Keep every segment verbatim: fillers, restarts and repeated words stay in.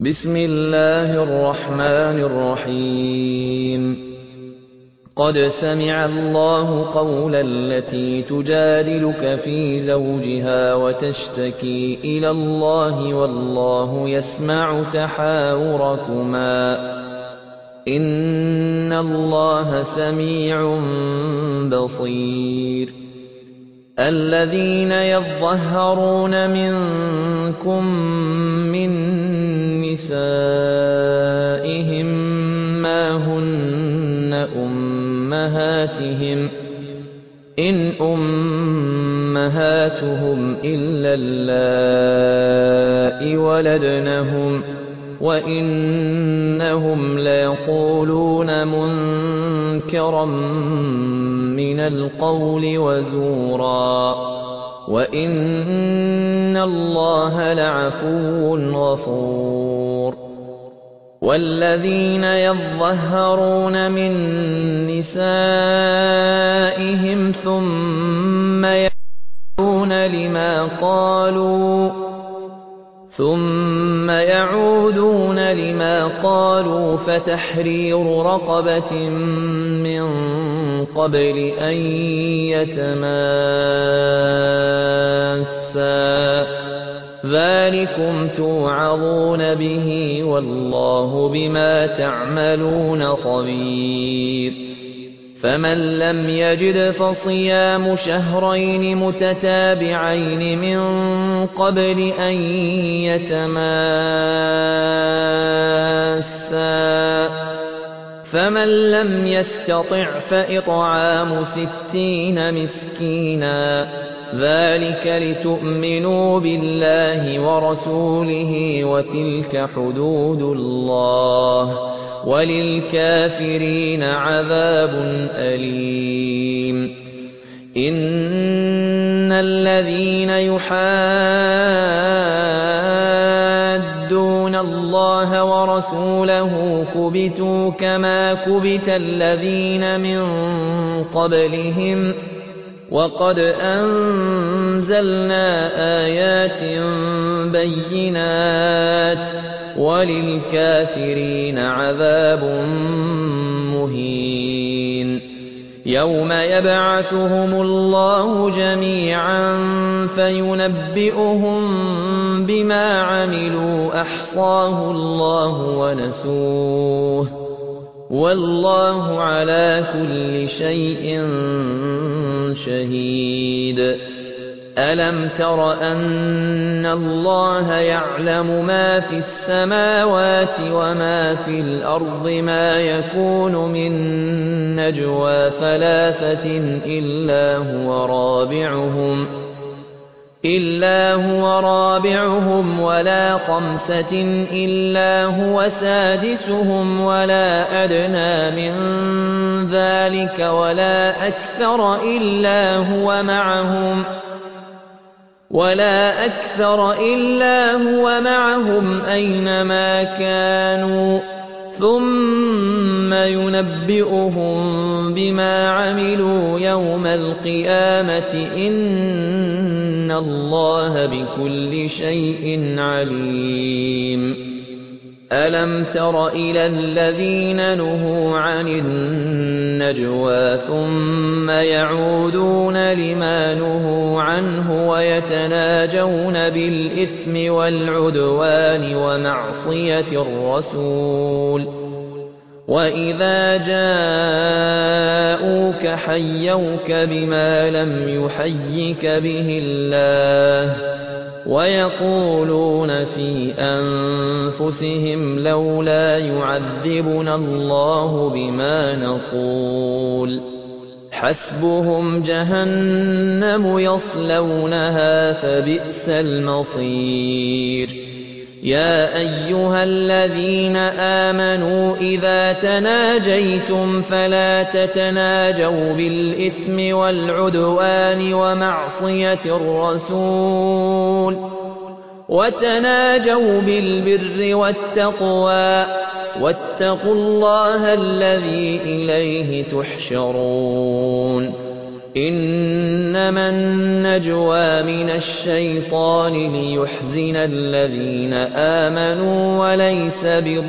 بسم الله الرحمن الرحيم قد سمع الله قول التي تجادلك في زوجها وتشتكي إلى الله والله يسمع تحاوركما إن الله سميع بصير الذين يظهرون منكم من نسائهم ما هن أمهاتهم إن أمهاتهم إلا اللائي ولدنهم وإنهم ليقولون منكرا من القول وزورا وإن الله لعفو غفور والذين يظهرون من نسائهم ثم يعودون لما قالوا ثم يعودون لما قالوا فتحرير رقبة من قبل أن يتماسا ذلكم توعظون به والله بما تعملون خبير فمن لم يجد فصيام شهرين متتابعين من قبل أن يتماسا فمن لم يستطع فإطعام ستين مسكينا ذلك لتؤمنوا بالله ورسوله وتلك حدود الله وللكافرين عذاب أليم إن الذين يحادون الله ورسوله كبتوا كما كبت الذين من قبلهم وقد أنزلنا آيات بينات وللكافرين عذاب مهين يوم يبعثهم الله جميعا فينبئهم بما عملوا أحصاه الله ونسوه والله على كل شيء شهيد ألم تر أن الله يعلم ما في السماوات وما في الأرض ما يكون من نجوى ثلاثة إلا هو رابعهم إلا هو رابعهم ولا خمسة إلا هو سادسهم ولا أدنى من ذلك ولا أكثر إلا هو معهم ولا أكثر إلا هو معهم أينما كانوا ثم ينبئهم بما عملوا يوم القيامة إن الله بكل شيء عليم ألم تر إلى الذين نهوا عن النجوى ثم يعودون لما نهوا عنه ويتناجون بالإثم والعدوان ومعصية الرسول وإذا جاءوك حيوك بما لم يحيك به الله ويقولون في أنفسهم لولا يعذبنا الله بما نقول حسبهم جهنم يصلونها فبئس المصير يا أيها الذين آمنوا إذا تناجيتم فلا تتناجوا بالإثم والعدوان ومعصية الرسول وتناجوا بالبر والتقوى واتقوا الله الذي إليه تحشرون إنما النجوى من الشيطان ليحزن الذين آمنوا وليس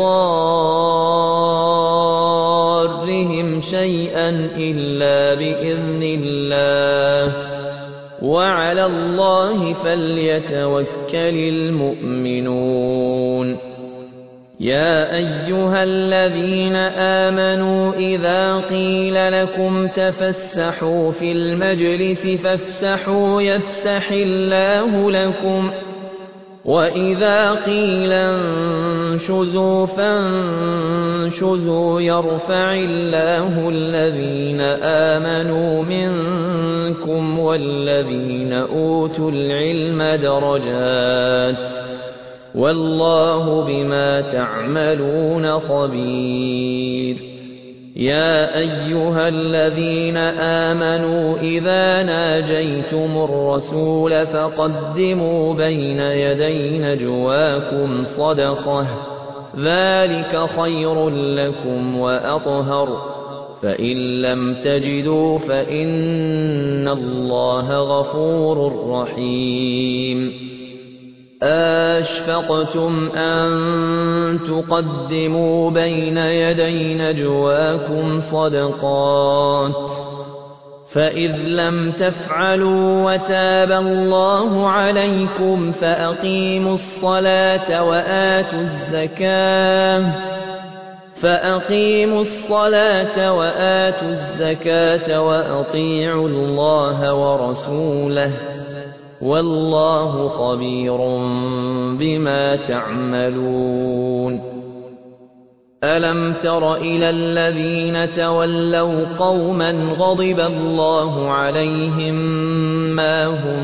بضارهم شيئا إلا بإذن الله وعلى الله فليتوكل المؤمنون يا أيها الذين آمنوا إذا قيل لكم تفسحوا في المجلس فافسحوا يفسح الله لكم وإذا قيل انشزوا فانشزوا يرفع الله الذين آمنوا منكم والذين أوتوا العلم درجات والله بما تعملون خبير يا أيها الذين آمنوا إذا ناجيتم الرسول فقدموا بين يدي نجواكم صدقة ذلك خير لكم وأطهر فإن لم تجدوا فإن الله غفور رحيم أَشْفَقْتُمْ أَن تُقَدِّمُوا بَيْنَ يَدَيْ نَجْوَاكُمْ صَدَقَاتٍ فَإِذْ لَمْ تَفْعَلُوا وَتَابَ اللَّهُ عَلَيْكُمْ فَأَقِيمُوا الصَّلَاةَ وَآتُوا الزَّكَاةَ فَأَقِيمُوا الصَّلَاةَ وَآتُوا الزَّكَاةَ وَأَطِيعُوا اللَّهَ وَرَسُولَهُ والله خبير بما تعملون ألم تر إلى الذين تولوا قوما غضب الله عليهم ما هم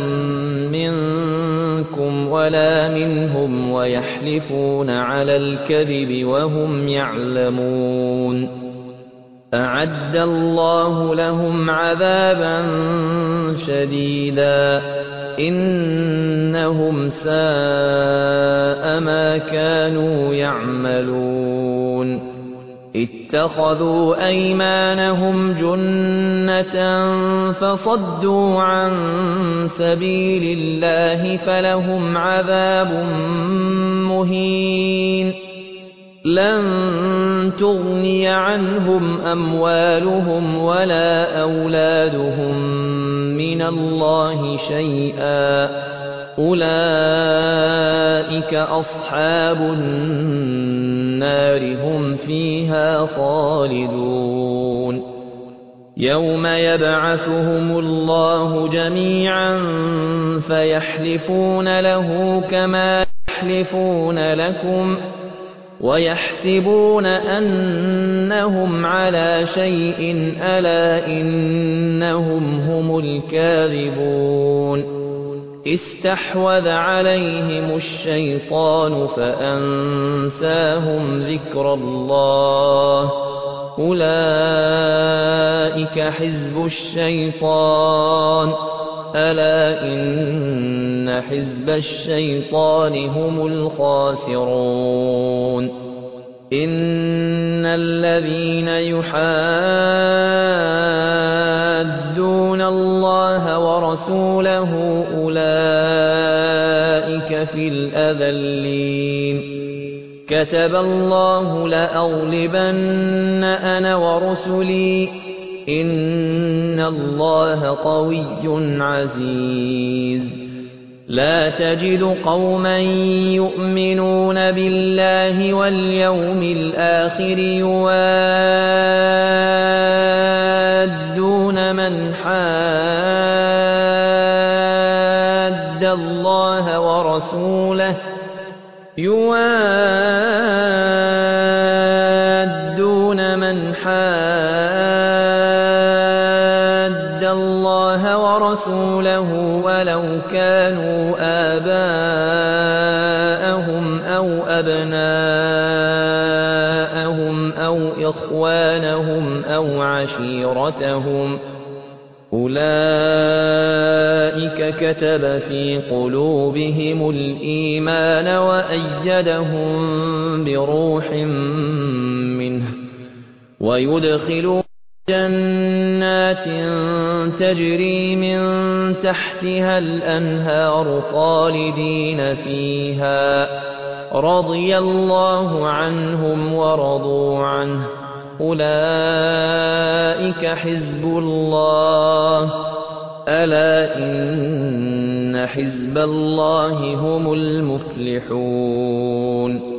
منكم ولا منهم ويحلفون على الكذب وهم يعلمون أعد الله لهم عذابا شديدا إنهم ساء ما كانوا يعملون اتخذوا أيمانهم جنة فصدوا عن سبيل الله فلهم عذاب مهين لن تغني عنهم أموالهم ولا أولادهم من الله شيئا أولئك أصحاب النار هم فيها خالدون يوم يبعثهم الله جميعا فيحلفون له كما يحلفون لكم ويحسبون أنهم على شيء ألا إنهم هم الكاذبون استحوذ عليهم الشيطان فأنساهم ذكر الله أولئك حزب الشيطان ألا إن حزب الشيطان هم الخاسرون إن الذين يحادون الله ورسوله أولئك في الأذلين كتب الله لأغلبن أنا ورسلي إن الله قوي عزيز لا تجد قوما يؤمنون بالله واليوم الآخر يوادون من حاد الله ورسوله يوادون من حاد الله ورسوله ولو كانوا آباءهم أو أبناءهم أو إخوانهم أو عشيرتهم أولئك كتب في قلوبهم الإيمان وأيدهم بروح منه ويدخلون جنات تجري من تحتها الأنهار خالدين فيها رضي الله عنهم ورضوا عنه أولئك حزب الله ألا إن حزب الله هم المفلحون